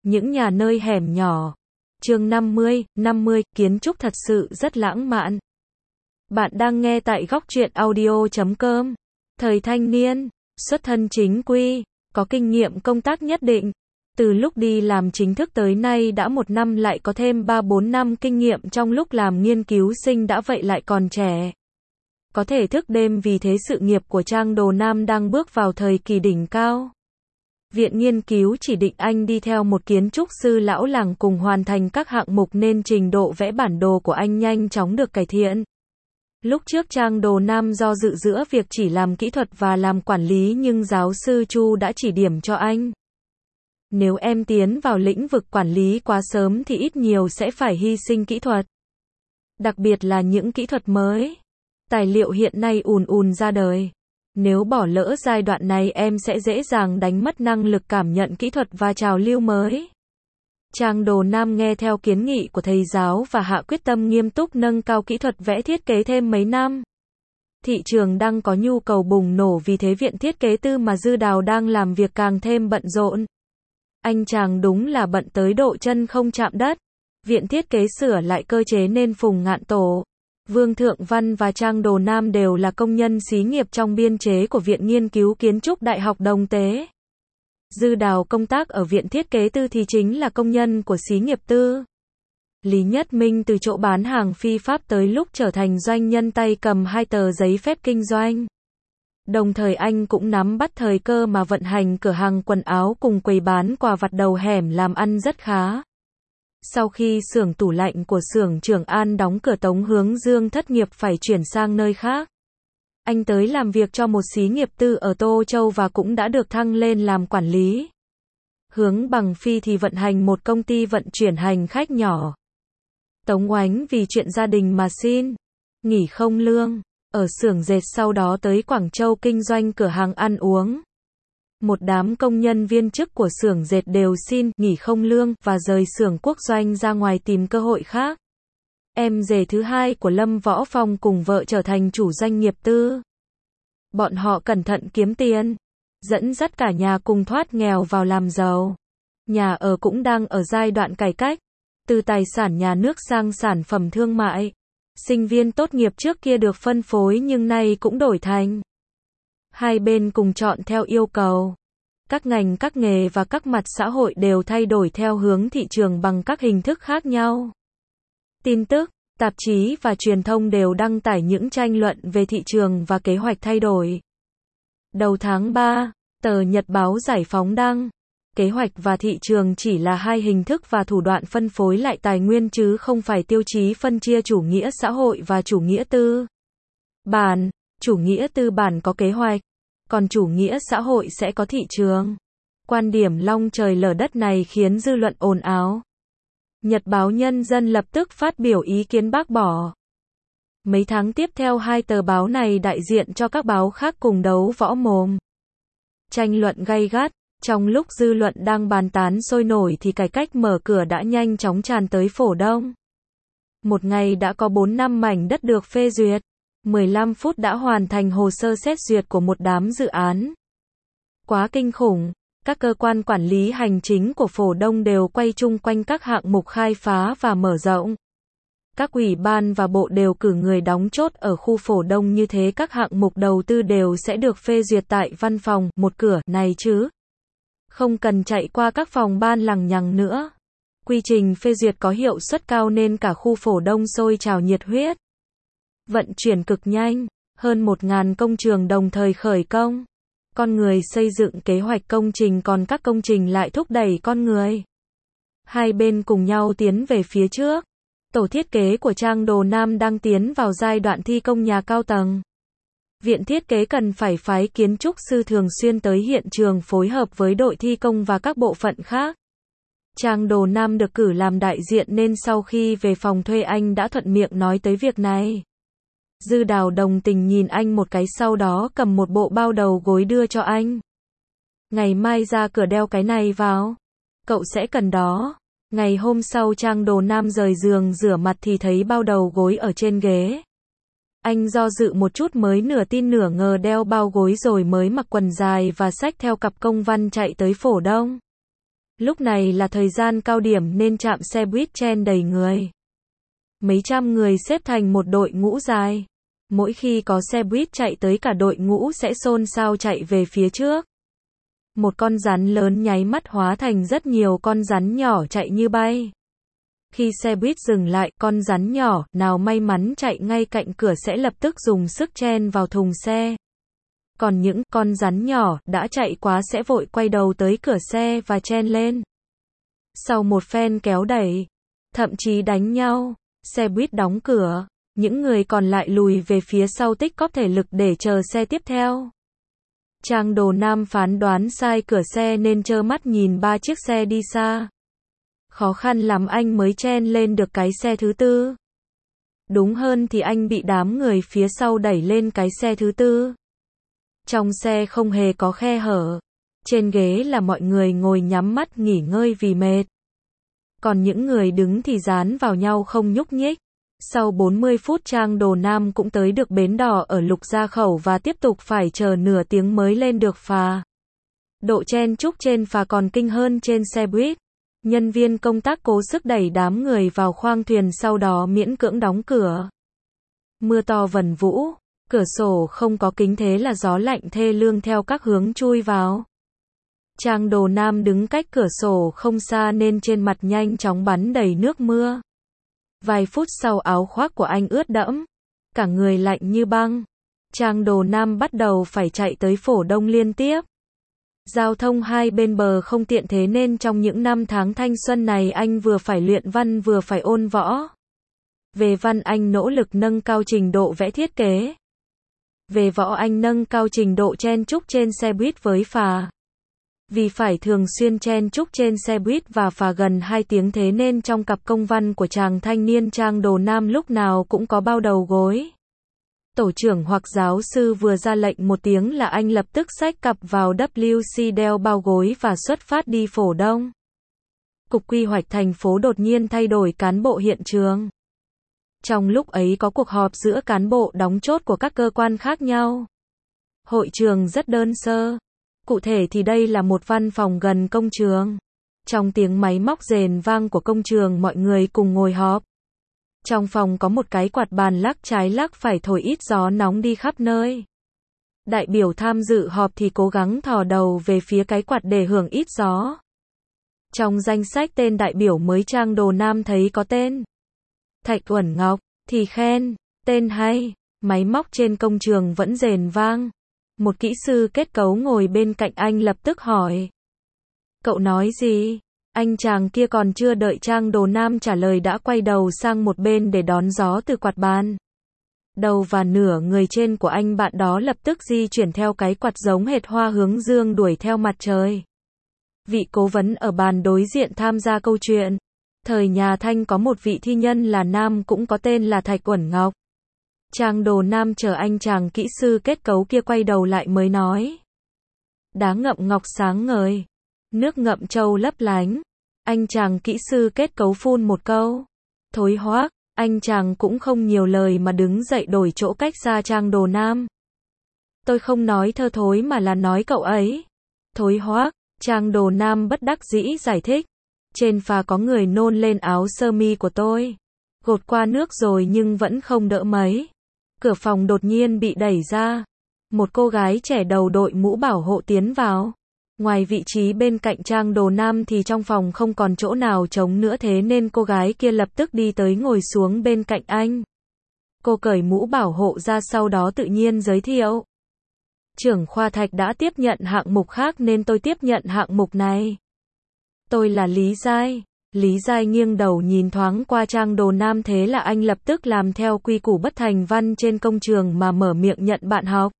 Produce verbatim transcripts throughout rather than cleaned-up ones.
Những nhà nơi hẻm nhỏ. Chương năm mươi, năm mươi, kiến trúc thật sự rất lãng mạn. Bạn đang nghe tại góc truyện audio chấm com. Thời thanh niên, xuất thân chính quy, có kinh nghiệm công tác nhất định. Từ lúc đi làm chính thức tới nay đã một năm lại có thêm ba bốn năm kinh nghiệm trong lúc làm nghiên cứu sinh đã vậy lại còn trẻ. Có thể thức đêm vì thế sự nghiệp của Trang Đồ Nam đang bước vào thời kỳ đỉnh cao. Viện nghiên cứu chỉ định anh đi theo một kiến trúc sư lão làng cùng hoàn thành các hạng mục nên trình độ vẽ bản đồ của anh nhanh chóng được cải thiện. Lúc trước Trang Đồ Nam do dự giữa việc chỉ làm kỹ thuật và làm quản lý nhưng giáo sư Chu đã chỉ điểm cho anh. Nếu em tiến vào lĩnh vực quản lý quá sớm thì ít nhiều sẽ phải hy sinh kỹ thuật. Đặc biệt là những kỹ thuật mới. Tài liệu hiện nay ùn ùn ra đời. Nếu bỏ lỡ giai đoạn này em sẽ dễ dàng đánh mất năng lực cảm nhận kỹ thuật và trào lưu mới. Trang Đồ Nam nghe theo kiến nghị của thầy giáo và hạ quyết tâm nghiêm túc nâng cao kỹ thuật vẽ thiết kế thêm mấy năm. Thị trường đang có nhu cầu bùng nổ vì thế viện thiết kế tư mà Dư Đào đang làm việc càng thêm bận rộn. Anh chàng đúng là bận tới độ chân không chạm đất. Viện thiết kế sửa lại cơ chế nên Phùng Ngạn Tổ, Vương Thượng Văn và Trang Đồ Nam đều là công nhân xí nghiệp trong biên chế của Viện Nghiên cứu Kiến trúc Đại học Đồng Tế. Dư Đào công tác ở Viện Thiết kế Tư thì chính là công nhân của xí nghiệp tư. Lý Nhất Minh từ chỗ bán hàng phi pháp tới lúc trở thành doanh nhân tay cầm hai tờ giấy phép kinh doanh. Đồng thời anh cũng nắm bắt thời cơ mà vận hành cửa hàng quần áo cùng quầy bán quà vặt đầu hẻm làm ăn rất khá. Sau khi xưởng tủ lạnh của xưởng Trường An đóng cửa Tống Hướng Dương thất nghiệp phải chuyển sang nơi khác. Anh tới làm việc cho một xí nghiệp tư ở Tô Châu và cũng đã được thăng lên làm quản lý. Hướng Bằng Phi thì vận hành một công ty vận chuyển hành khách nhỏ. Tống Oánh vì chuyện gia đình mà xin nghỉ không lương ở xưởng dệt, sau đó tới Quảng Châu kinh doanh cửa hàng ăn uống. Một đám công nhân viên chức của xưởng dệt đều xin nghỉ không lương và rời xưởng quốc doanh ra ngoài tìm cơ hội khác. Em rể thứ hai của Lâm Võ Phong cùng vợ trở thành chủ doanh nghiệp tư. Bọn họ cẩn thận kiếm tiền, dẫn dắt cả nhà cùng thoát nghèo vào làm giàu. Nhà ở cũng đang ở giai đoạn cải cách, từ tài sản nhà nước sang sản phẩm thương mại. Sinh viên tốt nghiệp trước kia được phân phối nhưng nay cũng đổi thành. Hai bên cùng chọn theo yêu cầu. Các ngành, các nghề và các mặt xã hội đều thay đổi theo hướng thị trường bằng các hình thức khác nhau. Tin tức, tạp chí và truyền thông đều đăng tải những tranh luận về thị trường và kế hoạch thay đổi. Đầu tháng ba, tờ Nhật báo Giải phóng đăng, kế hoạch và thị trường chỉ là hai hình thức và thủ đoạn phân phối lại tài nguyên chứ không phải tiêu chí phân chia chủ nghĩa xã hội và chủ nghĩa tư bản. Chủ nghĩa tư bản có kế hoạch, còn chủ nghĩa xã hội sẽ có thị trường. Quan điểm long trời lở đất này khiến dư luận ồn ào. Nhật báo Nhân dân lập tức phát biểu ý kiến bác bỏ. Mấy tháng tiếp theo hai tờ báo này đại diện cho các báo khác cùng đấu võ mồm. Tranh luận gay gắt, trong lúc dư luận đang bàn tán sôi nổi thì cải cách mở cửa đã nhanh chóng tràn tới Phổ Đông. Một ngày đã có bốn năm mảnh đất được phê duyệt. mười lăm phút đã hoàn thành hồ sơ xét duyệt của một đám dự án. Quá kinh khủng, các cơ quan quản lý hành chính của Phổ Đông đều quay chung quanh các hạng mục khai phá và mở rộng. Các ủy ban và bộ đều cử người đóng chốt ở khu Phổ Đông như thế các hạng mục đầu tư đều sẽ được phê duyệt tại văn phòng, một cửa, này chứ. Không cần chạy qua các phòng ban lằng nhằng nữa. Quy trình phê duyệt có hiệu suất cao nên cả khu Phổ Đông sôi trào nhiệt huyết. Vận chuyển cực nhanh, hơn một nghìn công trường đồng thời khởi công. Con người xây dựng kế hoạch công trình còn các công trình lại thúc đẩy con người. Hai bên cùng nhau tiến về phía trước. Tổ thiết kế của Trang Đồ Nam đang tiến vào giai đoạn thi công nhà cao tầng. Viện thiết kế cần phải phái kiến trúc sư thường xuyên tới hiện trường phối hợp với đội thi công và các bộ phận khác. Trang Đồ Nam được cử làm đại diện nên sau khi về phòng thuê anh đã thuận miệng nói tới việc này. Dư Đào đồng tình nhìn anh một cái sau đó cầm một bộ bao đầu gối đưa cho anh. Ngày mai ra cửa đeo cái này vào. Cậu sẽ cần đó. Ngày hôm sau Trang Đồ Nam rời giường rửa mặt thì thấy bao đầu gối ở trên ghế. Anh do dự một chút mới nửa tin nửa ngờ đeo bao gối rồi mới mặc quần dài và xách theo cặp công văn chạy tới Phổ Đông. Lúc này là thời gian cao điểm nên trạm xe buýt chen đầy người. Mấy trăm người xếp thành một đội ngũ dài. Mỗi khi có xe buýt chạy tới cả đội ngũ sẽ xôn xao chạy về phía trước. Một con rắn lớn nháy mắt hóa thành rất nhiều con rắn nhỏ chạy như bay. Khi xe buýt dừng lại, con rắn nhỏ nào may mắn chạy ngay cạnh cửa sẽ lập tức dùng sức chen vào thùng xe. Còn những con rắn nhỏ đã chạy quá sẽ vội quay đầu tới cửa xe và chen lên. Sau một phen kéo đẩy, thậm chí đánh nhau, xe buýt đóng cửa, những người còn lại lùi về phía sau tích góp thể lực để chờ xe tiếp theo. Trang Đồ Nam phán đoán sai cửa xe nên trơ mắt nhìn ba chiếc xe đi xa. Khó khăn lắm anh mới chen lên được cái xe thứ tư. Đúng hơn thì anh bị đám người phía sau đẩy lên cái xe thứ tư. Trong xe không hề có khe hở. Trên ghế là mọi người ngồi nhắm mắt nghỉ ngơi vì mệt. Còn những người đứng thì dán vào nhau không nhúc nhích. Sau bốn mươi phút Trang Đồ Nam cũng tới được bến đò ở Lục Gia Khẩu và tiếp tục phải chờ nửa tiếng mới lên được phà. Độ chen chúc trên phà còn kinh hơn trên xe buýt. Nhân viên công tác cố sức đẩy đám người vào khoang thuyền sau đó miễn cưỡng đóng cửa. Mưa to vần vũ, cửa sổ không có kính thế là gió lạnh thê lương theo các hướng chui vào. Trang Đồ Nam đứng cách cửa sổ không xa nên trên mặt nhanh chóng bắn đầy nước mưa. Vài phút sau áo khoác của anh ướt đẫm, cả người lạnh như băng. Trang Đồ Nam bắt đầu phải chạy tới Phổ Đông liên tiếp. Giao thông hai bên bờ không tiện thế nên trong những năm tháng thanh xuân này anh vừa phải luyện văn vừa phải ôn võ. Về văn anh nỗ lực nâng cao trình độ vẽ thiết kế. Về võ anh nâng cao trình độ chen chúc trên xe buýt với phà. Vì phải thường xuyên chen chúc trên xe buýt và phà gần hai tiếng thế nên trong cặp công văn của chàng thanh niên Trang Đồ Nam lúc nào cũng có bao đầu gối. Tổ trưởng hoặc giáo sư vừa ra lệnh một tiếng là anh lập tức xách cặp vào W C đeo bao gối và xuất phát đi Phổ Đông. Cục Quy hoạch thành phố đột nhiên thay đổi cán bộ hiện trường. Trong lúc ấy có cuộc họp giữa cán bộ đóng chốt của các cơ quan khác nhau. Hội trường rất đơn sơ. Cụ thể thì đây là một văn phòng gần công trường. Trong tiếng máy móc rền vang của công trường mọi người cùng ngồi họp. Trong phòng có một cái quạt bàn lắc trái lắc phải thổi ít gió nóng đi khắp nơi. Đại biểu tham dự họp thì cố gắng thò đầu về phía cái quạt để hưởng ít gió. Trong danh sách tên đại biểu mới Trang Đồ Nam thấy có tên Thạch Uẩn Ngọc, thì khen, tên hay, máy móc trên công trường vẫn rền vang. Một kỹ sư kết cấu ngồi bên cạnh anh lập tức hỏi. Cậu nói gì? Anh chàng kia còn chưa đợi Trang Đồ Nam trả lời đã quay đầu sang một bên để đón gió từ quạt bàn. Đầu và nửa người trên của anh bạn đó lập tức di chuyển theo cái quạt giống hệt hoa hướng dương đuổi theo mặt trời. Vị cố vấn ở bàn đối diện tham gia câu chuyện. Thời nhà Thanh có một vị thi nhân là nam cũng có tên là Thạch Uẩn Ngọc. Trang Đồ Nam chờ anh chàng kỹ sư kết cấu kia quay đầu lại mới nói. Đá ngậm ngọc sáng ngời. Nước ngậm trâu lấp lánh. Anh chàng kỹ sư kết cấu phun một câu. Thối hoác, anh chàng cũng không nhiều lời mà đứng dậy đổi chỗ cách xa Trang Đồ Nam. Tôi không nói thơ thối mà là nói cậu ấy. Thối hoác, Trang Đồ Nam bất đắc dĩ giải thích. Trên phà có người nôn lên áo sơ mi của tôi. Gột qua nước rồi nhưng vẫn không đỡ mấy. Cửa phòng đột nhiên bị đẩy ra. Một cô gái trẻ đầu đội mũ bảo hộ tiến vào. Ngoài vị trí bên cạnh Trang Đồ Nam thì trong phòng không còn chỗ nào trống nữa thế nên cô gái kia lập tức đi tới ngồi xuống bên cạnh anh. Cô cởi mũ bảo hộ ra sau đó tự nhiên giới thiệu. Trưởng khoa Thạch đã tiếp nhận hạng mục khác nên tôi tiếp nhận hạng mục này. Tôi là Lý Giai. Lý Giai nghiêng đầu nhìn thoáng qua Trang Đồ Nam thế là anh lập tức làm theo quy củ bất thành văn trên công trường mà mở miệng nhận bạn học.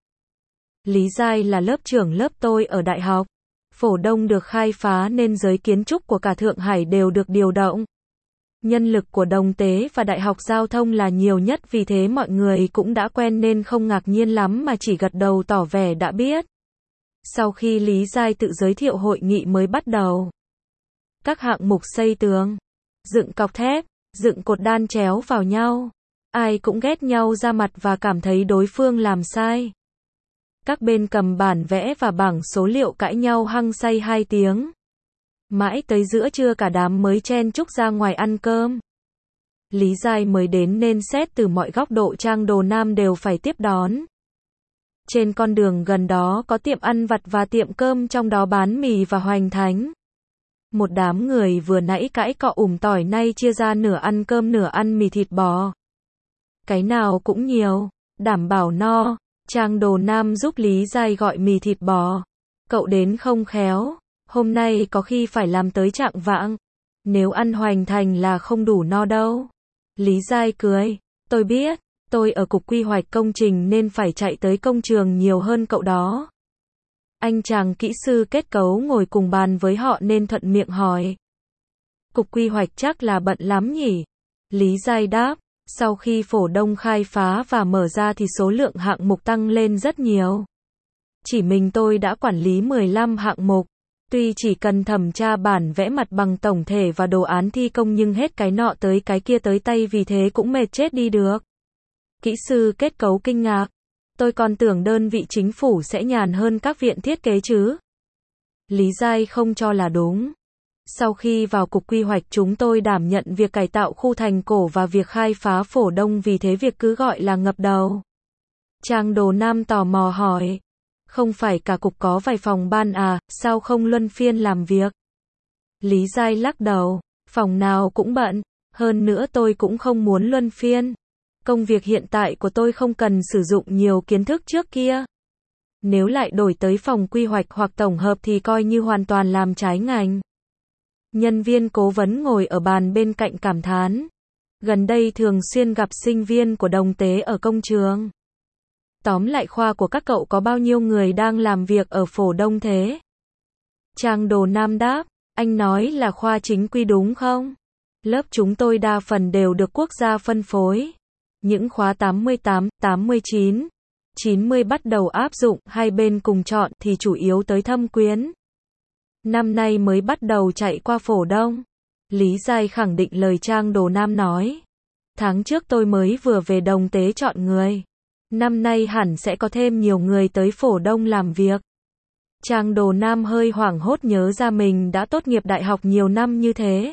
Lý Giai là lớp trưởng lớp tôi ở đại học. Phổ Đông được khai phá nên giới kiến trúc của cả Thượng Hải đều được điều động. Nhân lực của Đồng Tế và Đại học Giao thông là nhiều nhất vì thế mọi người cũng đã quen nên không ngạc nhiên lắm mà chỉ gật đầu tỏ vẻ đã biết. Sau khi Lý Giai tự giới thiệu hội nghị mới bắt đầu. Các hạng mục xây tường, dựng cọc thép, dựng cột đan chéo vào nhau. Ai cũng ghét nhau ra mặt và cảm thấy đối phương làm sai. Các bên cầm bản vẽ và bảng số liệu cãi nhau hăng say hai tiếng. Mãi tới giữa trưa cả đám mới chen chúc ra ngoài ăn cơm. Lý Giai mới đến nên xét từ mọi góc độ Trang Đồ Nam đều phải tiếp đón. Trên con đường gần đó có tiệm ăn vặt và tiệm cơm trong đó bán mì và hoành thánh. Một đám người vừa nãy cãi cọ ủng tỏi nay chia ra nửa ăn cơm nửa ăn mì thịt bò. Cái nào cũng nhiều, đảm bảo no. Trang Đồ Nam giúp Lý Giai gọi mì thịt bò. Cậu đến không khéo, hôm nay có khi phải làm tới trạng vạng. Nếu ăn hoành thành là không đủ no đâu. Lý Giai cười, tôi biết, tôi ở cục quy hoạch công trình nên phải chạy tới công trường nhiều hơn cậu đó. Anh chàng kỹ sư kết cấu ngồi cùng bàn với họ nên thuận miệng hỏi. Cục quy hoạch chắc là bận lắm nhỉ? Lý Giai đáp, sau khi Phổ Đông khai phá và mở ra thì số lượng hạng mục tăng lên rất nhiều. Chỉ mình tôi đã quản lý mười lăm hạng mục. Tuy chỉ cần thẩm tra bản vẽ mặt bằng tổng thể và đồ án thi công nhưng hết cái nọ tới cái kia tới tay vì thế cũng mệt chết đi được. Kỹ sư kết cấu kinh ngạc. Tôi còn tưởng đơn vị chính phủ sẽ nhàn hơn các viện thiết kế chứ. Lý Giai không cho là đúng. Sau khi vào cục quy hoạch chúng tôi đảm nhận việc cải tạo khu thành cổ và việc khai phá Phổ Đông vì thế việc cứ gọi là ngập đầu. Trang Đồ Nam tò mò hỏi. Không phải cả cục có vài phòng ban à, sao không luân phiên làm việc? Lý Giai lắc đầu, phòng nào cũng bận, hơn nữa tôi cũng không muốn luân phiên. Công việc hiện tại của tôi không cần sử dụng nhiều kiến thức trước kia. Nếu lại đổi tới phòng quy hoạch hoặc tổng hợp thì coi như hoàn toàn làm trái ngành. Nhân viên cố vấn ngồi ở bàn bên cạnh cảm thán. Gần đây thường xuyên gặp sinh viên của đồng tế ở công trường. Tóm lại khoa của các cậu có bao nhiêu người đang làm việc ở Phổ Đông thế? Trang Đồ Nam đáp, anh nói là khoa chính quy đúng không? Lớp chúng tôi đa phần đều được quốc gia phân phối. Những khóa tám mươi tám, tám mươi chín, chín mươi bắt đầu áp dụng, hai bên cùng chọn thì chủ yếu tới Thâm Quyến. Năm nay mới bắt đầu chạy qua Phổ Đông. Lý Giai khẳng định lời Trang Đồ Nam nói. Tháng trước tôi mới vừa về đồng tế chọn người. Năm nay hẳn sẽ có thêm nhiều người tới Phổ Đông làm việc. Trang Đồ Nam hơi hoảng hốt nhớ ra mình đã tốt nghiệp đại học nhiều năm như thế.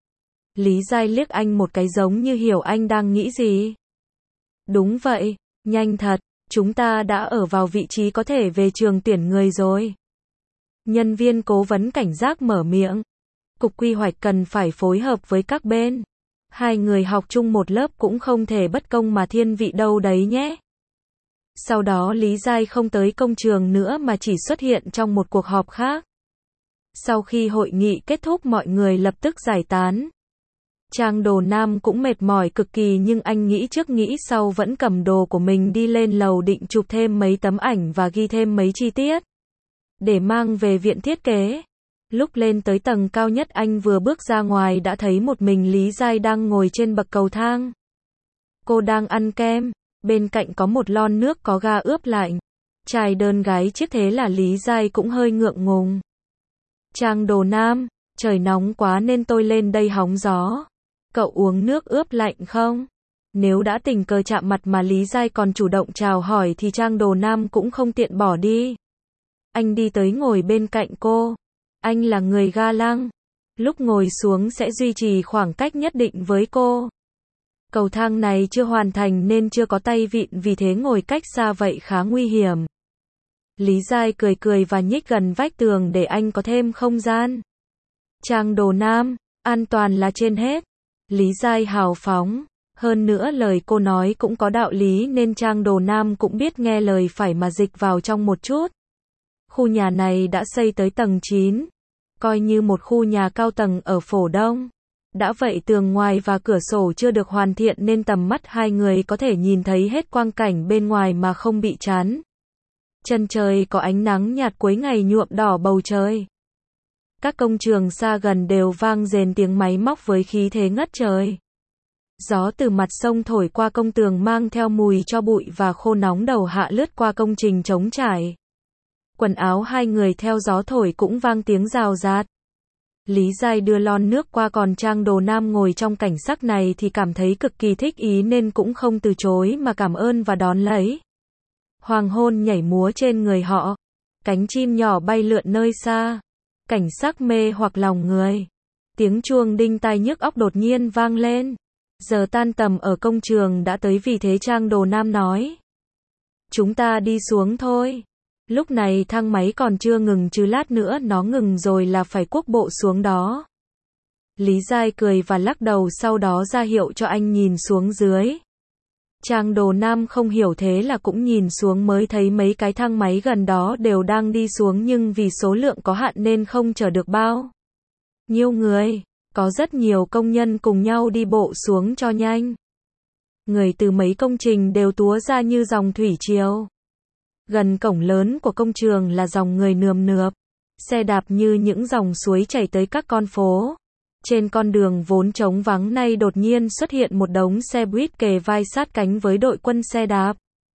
Lý Giai liếc anh một cái giống như hiểu anh đang nghĩ gì. Đúng vậy, nhanh thật, chúng ta đã ở vào vị trí có thể về trường tuyển người rồi. Nhân viên cố vấn cảnh giác mở miệng. Cục quy hoạch cần phải phối hợp với các bên. Hai người học chung một lớp cũng không thể bất công mà thiên vị đâu đấy nhé. Sau đó Lý Giai không tới công trường nữa mà chỉ xuất hiện trong một cuộc họp khác. Sau khi hội nghị kết thúc mọi người lập tức giải tán. Trang Đồ Nam cũng mệt mỏi cực kỳ nhưng anh nghĩ trước nghĩ sau vẫn cầm đồ của mình đi lên lầu định chụp thêm mấy tấm ảnh và ghi thêm mấy chi tiết. Để mang về viện thiết kế. Lúc lên tới tầng cao nhất anh vừa bước ra ngoài đã thấy một mình Lý Giai đang ngồi trên bậc cầu thang. Cô đang ăn kem. Bên cạnh có một lon nước có ga ướp lạnh. Trai đơn gái chiếc thế là Lý Giai cũng hơi ngượng ngùng. Trang Đồ Nam, trời nóng quá nên tôi lên đây hóng gió. Cậu uống nước ướp lạnh không? Nếu đã tình cờ chạm mặt mà Lý Giai còn chủ động chào hỏi thì Trang Đồ Nam cũng không tiện bỏ đi. Anh đi tới ngồi bên cạnh cô. Anh là người ga lăng. Lúc ngồi xuống sẽ duy trì khoảng cách nhất định với cô. Cầu thang này chưa hoàn thành nên chưa có tay vịn vì thế ngồi cách xa vậy khá nguy hiểm. Lý Giai cười cười và nhích gần vách tường để anh có thêm không gian. Trang Đồ Nam, an toàn là trên hết. Lý Giai hào phóng. Hơn nữa lời cô nói cũng có đạo lý nên Trang Đồ Nam cũng biết nghe lời phải mà dịch vào trong một chút. Khu nhà này đã xây tới tầng chín. Coi như một khu nhà cao tầng ở Phổ Đông. Đã vậy tường ngoài và cửa sổ chưa được hoàn thiện nên tầm mắt hai người có thể nhìn thấy hết quang cảnh bên ngoài mà không bị chán. Chân trời có ánh nắng nhạt cuối ngày nhuộm đỏ bầu trời. Các công trường xa gần đều vang rền tiếng máy móc với khí thế ngất trời. Gió từ mặt sông thổi qua công tường mang theo mùi cho bụi và khô nóng đầu hạ lướt qua công trình trống trải. Quần áo hai người theo gió thổi cũng vang tiếng rào rạt. Lý Giai đưa lon nước qua còn Trang Đồ Nam ngồi trong cảnh sắc này thì cảm thấy cực kỳ thích ý nên cũng không từ chối mà cảm ơn và đón lấy. Hoàng hôn nhảy múa trên người họ. Cánh chim nhỏ bay lượn nơi xa. cảnh sắc mê hoặc lòng người. Tiếng chuông đinh tai nhức óc đột nhiên vang lên. Giờ tan tầm ở công trường đã tới, vì thế Trang Đồ Nam nói. Chúng ta đi xuống thôi. Lúc này thang máy còn chưa ngừng, chứ lát nữa nó ngừng rồi là phải cuốc bộ xuống đó. Lý Giai cười và lắc đầu, sau đó ra hiệu cho anh nhìn xuống dưới. Trang Đồ Nam không hiểu, thế là cũng nhìn xuống, mới thấy mấy cái thang máy gần đó đều đang đi xuống, nhưng vì số lượng có hạn nên không chở được bao nhiêu người. Có rất nhiều công nhân cùng nhau đi bộ xuống cho nhanh. Người từ mấy công trình đều túa ra như dòng thủy triều. Gần cổng lớn của công trường là dòng người nườm nượp. Xe đạp như những dòng suối chảy tới các con phố. Trên con đường vốn trống vắng nay đột nhiên xuất hiện một đống xe buýt kề vai sát cánh với đội quân xe đạp.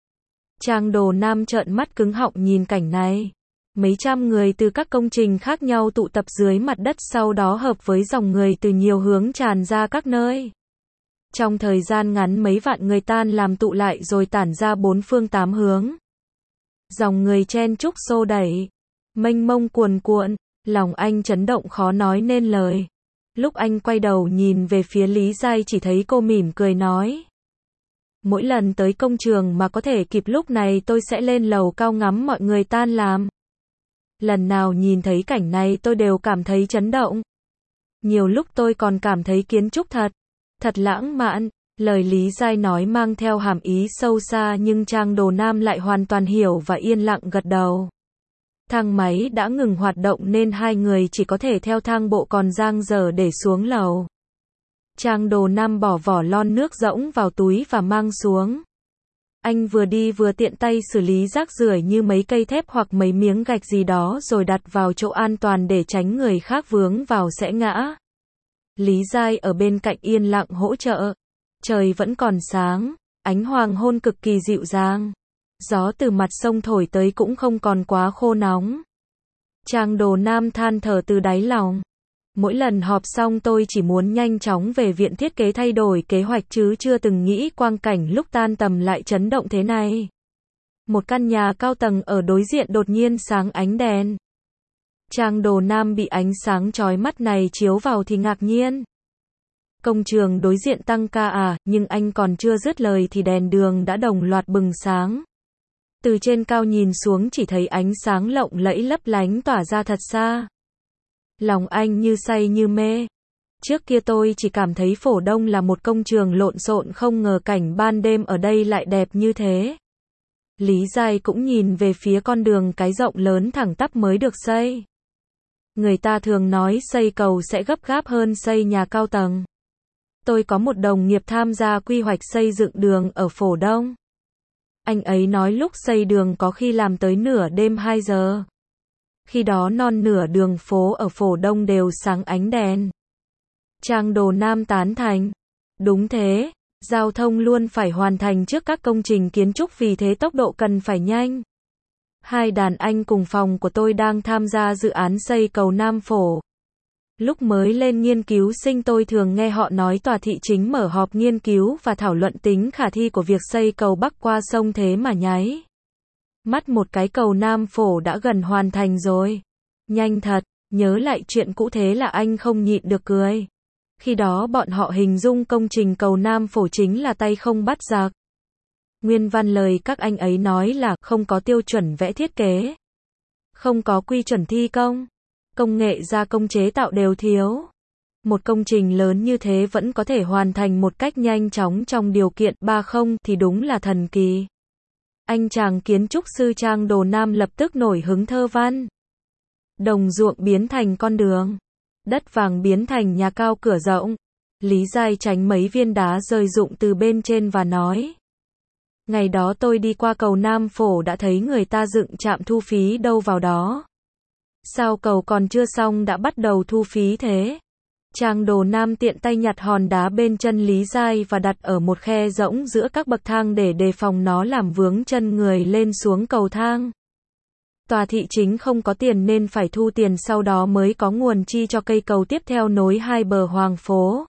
Trang Đồ Nam trợn mắt cứng họng nhìn cảnh này. Mấy trăm người từ các công trình khác nhau tụ tập dưới mặt đất, sau đó hợp với dòng người từ nhiều hướng tràn ra các nơi. Trong thời gian ngắn mấy vạn người tan làm tụ lại rồi tản ra bốn phương tám hướng. Dòng người chen chúc xô đẩy, mênh mông cuồn cuộn, lòng anh chấn động khó nói nên lời. Lúc anh quay đầu nhìn về phía Lý Giai chỉ thấy cô mỉm cười nói. Mỗi lần tới công trường mà có thể kịp lúc này tôi sẽ lên lầu cao ngắm mọi người tan làm. Lần nào nhìn thấy cảnh này tôi đều cảm thấy chấn động. Nhiều lúc tôi còn cảm thấy kiến trúc thật, thật lãng mạn. Lời Lý Giai nói mang theo hàm ý sâu xa, nhưng Trang Đồ Nam lại hoàn toàn hiểu và yên lặng gật đầu. Thang máy đã ngừng hoạt động nên hai người chỉ có thể theo thang bộ còn dang dở để xuống lầu. Trang Đồ Nam bỏ vỏ lon nước rỗng vào túi và mang xuống. Anh vừa đi vừa tiện tay xử lý rác rưởi như mấy cây thép hoặc mấy miếng gạch gì đó rồi đặt vào chỗ an toàn để tránh người khác vướng vào sẽ ngã. Lý Giai ở bên cạnh yên lặng hỗ trợ. Trời vẫn còn sáng, ánh hoàng hôn cực kỳ dịu dàng. Gió từ mặt sông thổi tới cũng không còn quá khô nóng. Trang Đồ Nam than thở từ đáy lòng. Mỗi lần họp xong tôi chỉ muốn nhanh chóng về viện thiết kế thay đổi kế hoạch, chứ chưa từng nghĩ quang cảnh lúc tan tầm lại chấn động thế này. Một căn nhà cao tầng ở đối diện đột nhiên sáng ánh đèn. Trang Đồ Nam bị ánh sáng chói mắt này chiếu vào thì ngạc nhiên. Công trường đối diện tăng ca à, nhưng anh còn chưa dứt lời thì đèn đường đã đồng loạt bừng sáng. Từ trên cao nhìn xuống chỉ thấy ánh sáng lộng lẫy lấp lánh tỏa ra thật xa. Lòng anh như say như mê. Trước kia tôi chỉ cảm thấy Phổ Đông là một công trường lộn xộn, không ngờ cảnh ban đêm ở đây lại đẹp như thế. Lý Giai cũng nhìn về phía con đường cái rộng lớn thẳng tắp mới được xây. Người ta thường nói xây cầu sẽ gấp gáp hơn xây nhà cao tầng. Tôi có một đồng nghiệp tham gia quy hoạch xây dựng đường ở Phổ Đông. Anh ấy nói lúc xây đường có khi làm tới nửa đêm hai giờ. Khi đó non nửa đường phố ở Phổ Đông đều sáng ánh đèn. Trang Đồ Nam tán thành. Đúng thế, giao thông luôn phải hoàn thành trước các công trình kiến trúc, vì thế tốc độ cần phải nhanh. Hai đàn anh cùng phòng của tôi đang tham gia dự án xây cầu Nam Phổ. Lúc mới lên nghiên cứu sinh tôi thường nghe họ nói tòa thị chính mở họp nghiên cứu và thảo luận tính khả thi của việc xây cầu bắc qua sông, thế mà nháy mắt một cái cầu Nam Phổ đã gần hoàn thành rồi. Nhanh thật, nhớ lại chuyện cũ thế là anh không nhịn được cười. Khi đó bọn họ hình dung công trình cầu Nam Phổ chính là tay không bắt giặc. Nguyên văn lời các anh ấy nói là không có tiêu chuẩn vẽ thiết kế, không có quy chuẩn thi công, công nghệ gia công chế tạo đều thiếu. Một công trình lớn như thế vẫn có thể hoàn thành một cách nhanh chóng trong điều kiện ba không thì đúng là thần kỳ. Anh chàng kiến trúc sư Trang Đồ Nam lập tức nổi hứng thơ văn. Đồng ruộng biến thành con đường, đất vàng biến thành nhà cao cửa rộng. Lý Giai tránh mấy viên đá rơi rụng từ bên trên và nói. Ngày đó tôi đi qua cầu Nam Phổ đã thấy người ta dựng trạm thu phí đâu vào đó. Sao cầu còn chưa xong đã bắt đầu thu phí thế? Trang Đồ Nam tiện tay nhặt hòn đá bên chân Lý Giai và đặt ở một khe rỗng giữa các bậc thang để đề phòng nó làm vướng chân người lên xuống cầu thang. Tòa thị chính không có tiền nên phải thu tiền sau đó mới có nguồn chi cho cây cầu tiếp theo nối hai bờ hoàng phố.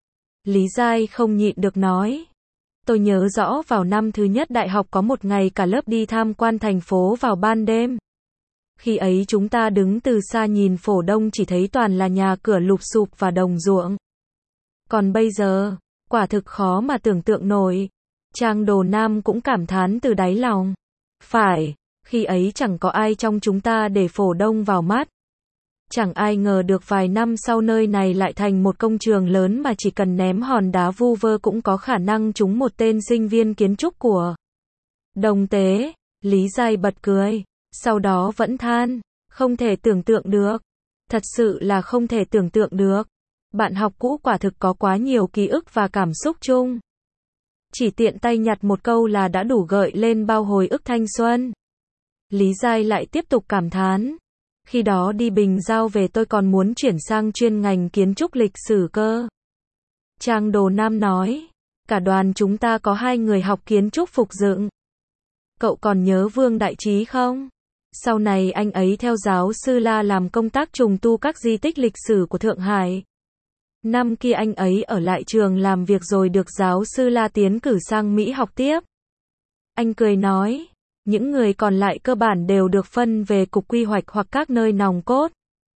Lý Giai không nhịn được nói. Tôi nhớ rõ vào năm thứ nhất đại học có một ngày cả lớp đi tham quan thành phố vào ban đêm. Khi ấy chúng ta đứng từ xa nhìn Phổ Đông chỉ thấy toàn là nhà cửa lụp xụp và đồng ruộng. Còn bây giờ, quả thực khó mà tưởng tượng nổi. Trang Đồ Nam cũng cảm thán từ đáy lòng. Phải, khi ấy chẳng có ai trong chúng ta để Phổ Đông vào mắt. Chẳng ai ngờ được vài năm sau nơi này lại thành một công trường lớn mà chỉ cần ném hòn đá vu vơ cũng có khả năng trúng một tên sinh viên kiến trúc của Đồng Tế. Lý Giai bật cười, sau đó vẫn than, không thể tưởng tượng được. Thật sự là không thể tưởng tượng được. Bạn học cũ quả thực có quá nhiều ký ức và cảm xúc chung. Chỉ tiện tay nhặt một câu là đã đủ gợi lên bao hồi ức thanh xuân. Lý Giai lại tiếp tục cảm thán. Khi đó đi Bình Giao về tôi còn muốn chuyển sang chuyên ngành kiến trúc lịch sử cơ. Trang Đồ Nam nói, cả đoàn chúng ta có hai người học kiến trúc phục dựng. Cậu còn nhớ Vương Đại Trí không? Sau này anh ấy theo giáo sư La làm công tác trùng tu các di tích lịch sử của Thượng Hải. Năm kia anh ấy ở lại trường làm việc rồi được giáo sư La tiến cử sang Mỹ học tiếp. Anh cười nói, những người còn lại cơ bản đều được phân về cục quy hoạch hoặc các nơi nòng cốt.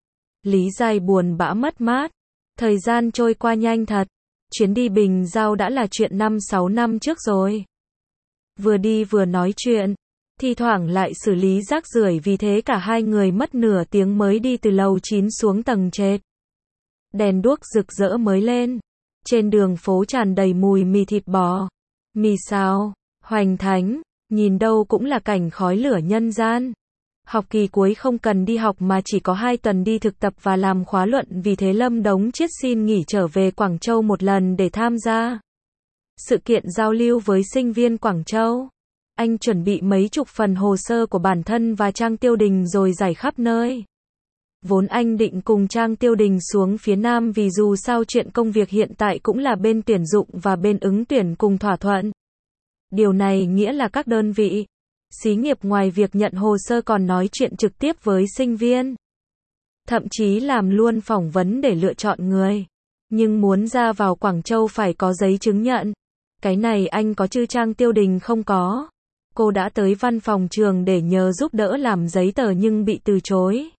Lý Giai buồn bã mất mát. Thời gian trôi qua nhanh thật. Chuyến đi Bình Giao đã là chuyện năm sáu năm trước rồi. Vừa đi vừa nói chuyện, thi thoảng lại xử lý rác rưởi, vì thế cả hai người mất nửa tiếng mới đi từ lầu chín xuống tầng trệt. Đèn đuốc rực rỡ mới lên. Trên đường phố tràn đầy mùi mì thịt bò, mì xào, hoành thánh, nhìn đâu cũng là cảnh khói lửa nhân gian. Học kỳ cuối không cần đi học mà chỉ có hai tuần đi thực tập và làm khóa luận, vì thế Lâm Đống Chiết xin nghỉ trở về Quảng Châu một lần để tham gia sự kiện giao lưu với sinh viên Quảng Châu. Anh chuẩn bị mấy chục phần hồ sơ của bản thân và Trang Tiêu Đình rồi giải khắp nơi. Vốn anh định cùng Trang Tiêu Đình xuống phía Nam vì dù sao chuyện công việc hiện tại cũng là bên tuyển dụng và bên ứng tuyển cùng thỏa thuận. Điều này nghĩa là các đơn vị, xí nghiệp ngoài việc nhận hồ sơ còn nói chuyện trực tiếp với sinh viên. Thậm chí làm luôn phỏng vấn để lựa chọn người. Nhưng muốn ra vào Quảng Châu phải có giấy chứng nhận. Cái này anh có chứ Trang Tiêu Đình không có. Cô đã tới văn phòng trường để nhờ giúp đỡ làm giấy tờ nhưng bị từ chối.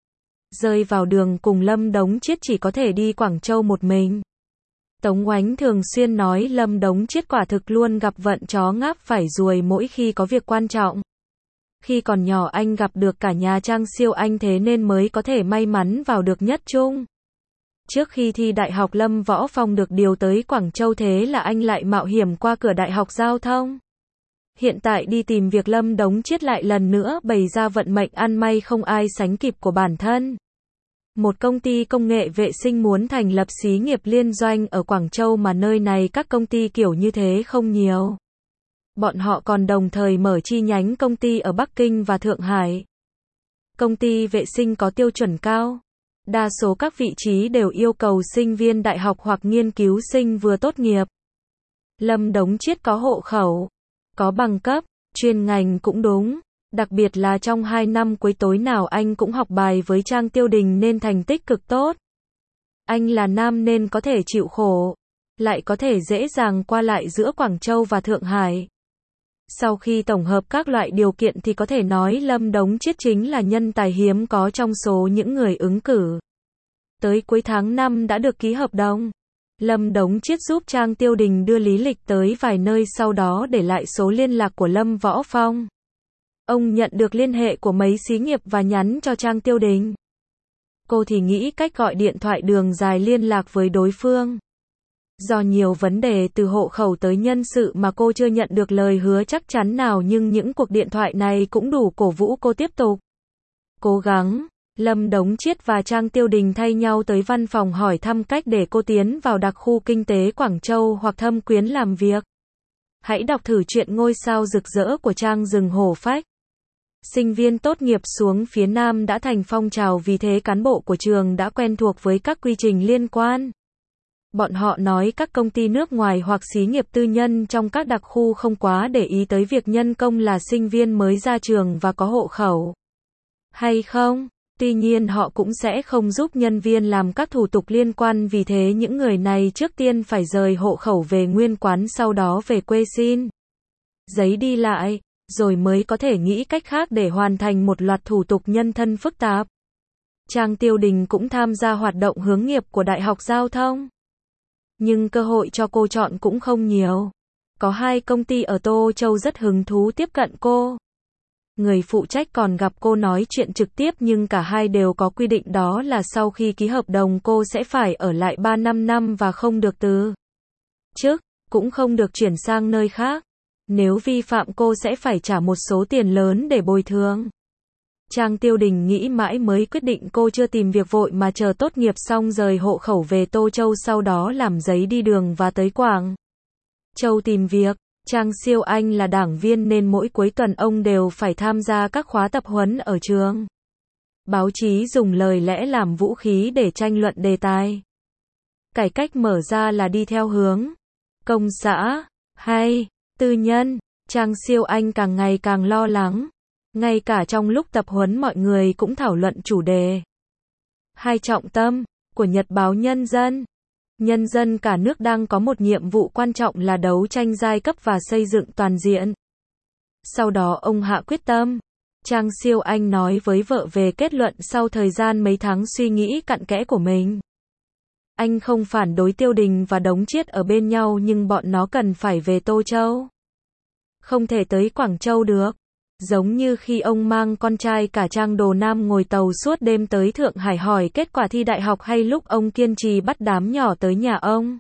Rơi vào đường cùng Lâm Đống Chiết chỉ có thể đi Quảng Châu một mình. Tống Oánh thường xuyên nói Lâm Đống Chiết quả thực luôn gặp vận chó ngáp phải ruồi mỗi khi có việc quan trọng. Khi còn nhỏ anh gặp được cả nhà Trang siêu anh thế nên mới có thể may mắn vào được nhất trung. Trước khi thi đại học Lâm Võ Phong được điều tới Quảng Châu, thế là anh lại mạo hiểm qua cửa đại học giao thông. Hiện tại đi tìm việc Lâm Đống Chiết lại lần nữa bày ra vận mệnh ăn may không ai sánh kịp của bản thân. Một công ty công nghệ vệ sinh muốn thành lập xí nghiệp liên doanh ở Quảng Châu mà nơi này các công ty kiểu như thế không nhiều. Bọn họ còn đồng thời mở chi nhánh công ty ở Bắc Kinh và Thượng Hải. Công ty vệ sinh có tiêu chuẩn cao. Đa số các vị trí đều yêu cầu sinh viên đại học hoặc nghiên cứu sinh vừa tốt nghiệp. Lâm Đống Chiết có hộ khẩu, có bằng cấp, chuyên ngành cũng đúng. Đặc biệt là trong hai năm cuối tối nào anh cũng học bài với Trang Tiêu Đình nên thành tích cực tốt. Anh là nam nên có thể chịu khổ, lại có thể dễ dàng qua lại giữa Quảng Châu và Thượng Hải. Sau khi tổng hợp các loại điều kiện thì có thể nói Lâm Đống Chiết chính là nhân tài hiếm có trong số những người ứng cử. Tới cuối tháng năm đã được ký hợp đồng. Lâm Đống Chiết giúp Trang Tiêu Đình đưa lý lịch tới vài nơi, sau đó để lại số liên lạc của Lâm Võ Phong. Ông nhận được liên hệ của mấy xí nghiệp và nhắn cho Trang Tiêu Đình. Cô thì nghĩ cách gọi điện thoại đường dài liên lạc với đối phương. Do nhiều vấn đề từ hộ khẩu tới nhân sự mà cô chưa nhận được lời hứa chắc chắn nào, nhưng những cuộc điện thoại này cũng đủ cổ vũ cô tiếp tục cố gắng. Lâm Đống Chiết và Trang Tiêu Đình thay nhau tới văn phòng hỏi thăm cách để cô tiến vào đặc khu kinh tế Quảng Châu hoặc Thâm Quyến làm việc. Hãy đọc thử truyện Ngôi sao rực rỡ của Trang Rừng Hổ Phách. Sinh viên tốt nghiệp xuống phía Nam đã thành phong trào, vì thế cán bộ của trường đã quen thuộc với các quy trình liên quan. Bọn họ nói các công ty nước ngoài hoặc xí nghiệp tư nhân trong các đặc khu không quá để ý tới việc nhân công là sinh viên mới ra trường và có hộ khẩu hay không. Tuy nhiên họ cũng sẽ không giúp nhân viên làm các thủ tục liên quan, vì thế những người này trước tiên phải rời hộ khẩu về nguyên quán, sau đó về quê xin giấy đi lại. rồi mới có thể nghĩ cách khác để hoàn thành một loạt thủ tục nhân thân phức tạp. Trang Tiêu Đình cũng tham gia hoạt động hướng nghiệp của Đại học Giao thông. Nhưng cơ hội cho cô chọn cũng không nhiều. Có hai công ty ở Tô Châu rất hứng thú tiếp cận cô. Người phụ trách còn gặp cô nói chuyện trực tiếp nhưng cả hai đều có quy định đó là sau khi ký hợp đồng cô sẽ phải ở lại ba năm năm và không được từ chức, cũng không được chuyển sang nơi khác. Nếu vi phạm cô sẽ phải trả một số tiền lớn để bồi thường. Trang Tiêu Đình nghĩ mãi mới quyết định cô chưa tìm việc vội mà chờ tốt nghiệp xong rời hộ khẩu về Tô Châu, sau đó làm giấy đi đường và tới Quảng Châu tìm việc. Trang Siêu Anh là đảng viên nên mỗi cuối tuần ông đều phải tham gia các khóa tập huấn ở trường. Báo chí dùng lời lẽ làm vũ khí để tranh luận đề tài. Cải cách mở ra là đi theo hướng công xã hay tư nhân. Trang Siêu Anh càng ngày càng lo lắng. Ngay cả trong lúc tập huấn mọi người cũng thảo luận chủ đề hai trọng tâm của Nhật báo Nhân dân. Nhân dân cả nước đang có một nhiệm vụ quan trọng là đấu tranh giai cấp và xây dựng toàn diện. Sau đó ông hạ quyết tâm. Trang Siêu Anh nói với vợ về kết luận sau thời gian mấy tháng suy nghĩ cặn kẽ của mình. Anh không phản đối Tiêu Đình và Đống Chiết ở bên nhau nhưng bọn nó cần phải về Tô Châu. Không thể tới Quảng Châu được. Giống như khi ông mang con trai cả Trang Đồ Nam ngồi tàu suốt đêm tới Thượng Hải hỏi kết quả thi đại học, hay lúc ông kiên trì bắt đám nhỏ tới nhà ông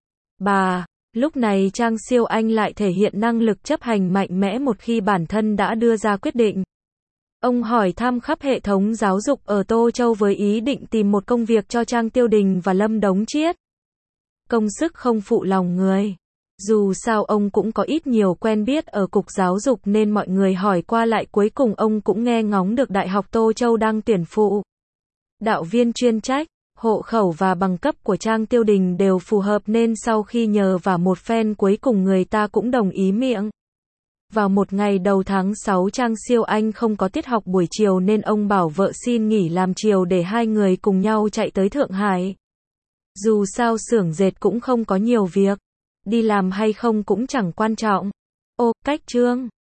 bà. Lúc này Trang Siêu Anh lại thể hiện năng lực chấp hành mạnh mẽ một khi bản thân đã đưa ra quyết định. Ông hỏi thăm khắp hệ thống giáo dục ở Tô Châu với ý định tìm một công việc cho Trang Tiêu Đình và Lâm Đống Chiết. Công sức không phụ lòng người. Dù sao ông cũng có ít nhiều quen biết ở cục giáo dục nên mọi người hỏi qua lại, cuối cùng ông cũng nghe ngóng được Đại học Tô Châu đang tuyển phụ đạo viên chuyên trách. Hộ khẩu và bằng cấp của Trang Tiêu Đình đều phù hợp nên sau khi nhờ vả một phen cuối cùng người ta cũng đồng ý miệng. Vào một ngày đầu tháng sáu Trang Siêu Anh không có tiết học buổi chiều nên ông bảo vợ xin nghỉ làm chiều để hai người cùng nhau chạy tới Thượng Hải. Dù sao xưởng dệt cũng không có nhiều việc. Đi làm hay không cũng chẳng quan trọng. Ô, cách chương